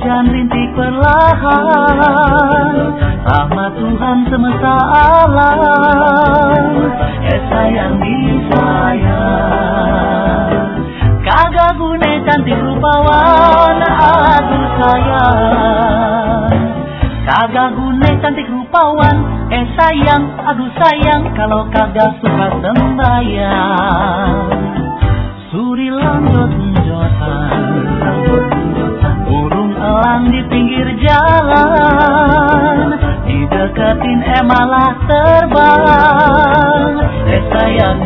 hujan rintik perlahan, rahmat Tuhan semesta alam. Sayang disayang, kagak gune cantik rupawan. Aduh sayang, kagak gune cantik rupawan. Sayang, aduh sayang, kalau kagak suka sembayang. Suri lanjut-lanjutan, burung elang di pinggir jalan, dideketin malah terbang. Sayang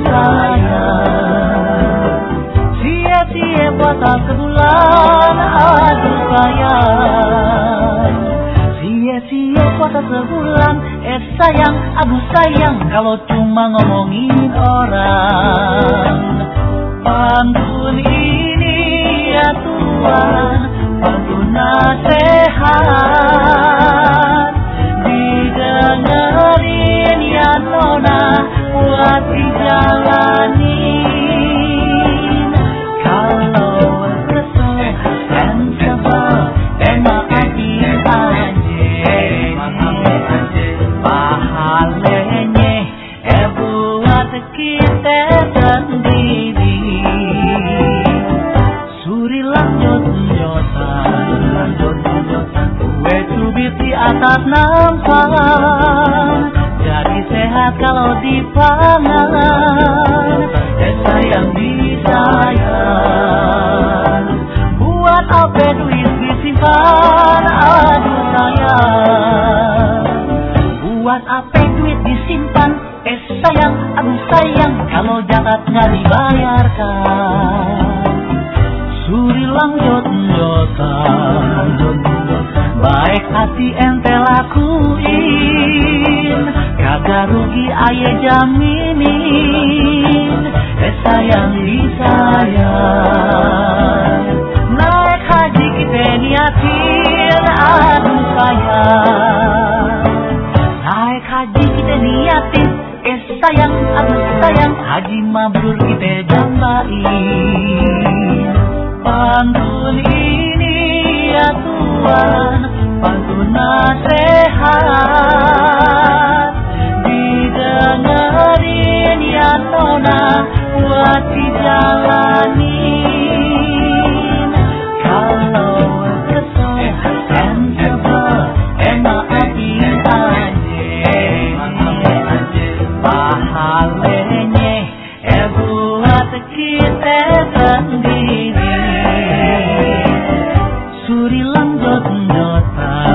disayang, sia-sia puasa sebulan. Aduh sayang, sia-sia puasa sebulan. Sayang, aduh sayang, kalau cuma ngomongin orang. Pantun ini ya Tuhan, pantun nasihat, didengerin ya Nona, buat dijalanin. Kalau kesel dan sebel dan maafin anjing, pahalanya buat kita sendiri. Suri lanjut-lanjutan, kue cubit di atas nampan, jadi sehat kalau dipangan. Sayang disayang, buat apa duit disimpan. Aduh sayang, buat apa duit disimpan. Sayang, aduh sayang, kalau zakat nggak dibayarkan. Suri lanjut-lanjutan, baik hati ente lakuin, kagak rugi aye jaminin. Sayang disayang, naik haji kita niatin. Aduh sayang, naik haji kita niatin. Sayang, aduh sayang, haji mabrur kita jambain. Pantun ini ya Tuhan, pantun nasihat, didengerin ya Nona, buat dijalanin. Kalau kesel dan sebel maafin anjing, pahalanya buat kita sendiri. Suri lanjut-lanjutan,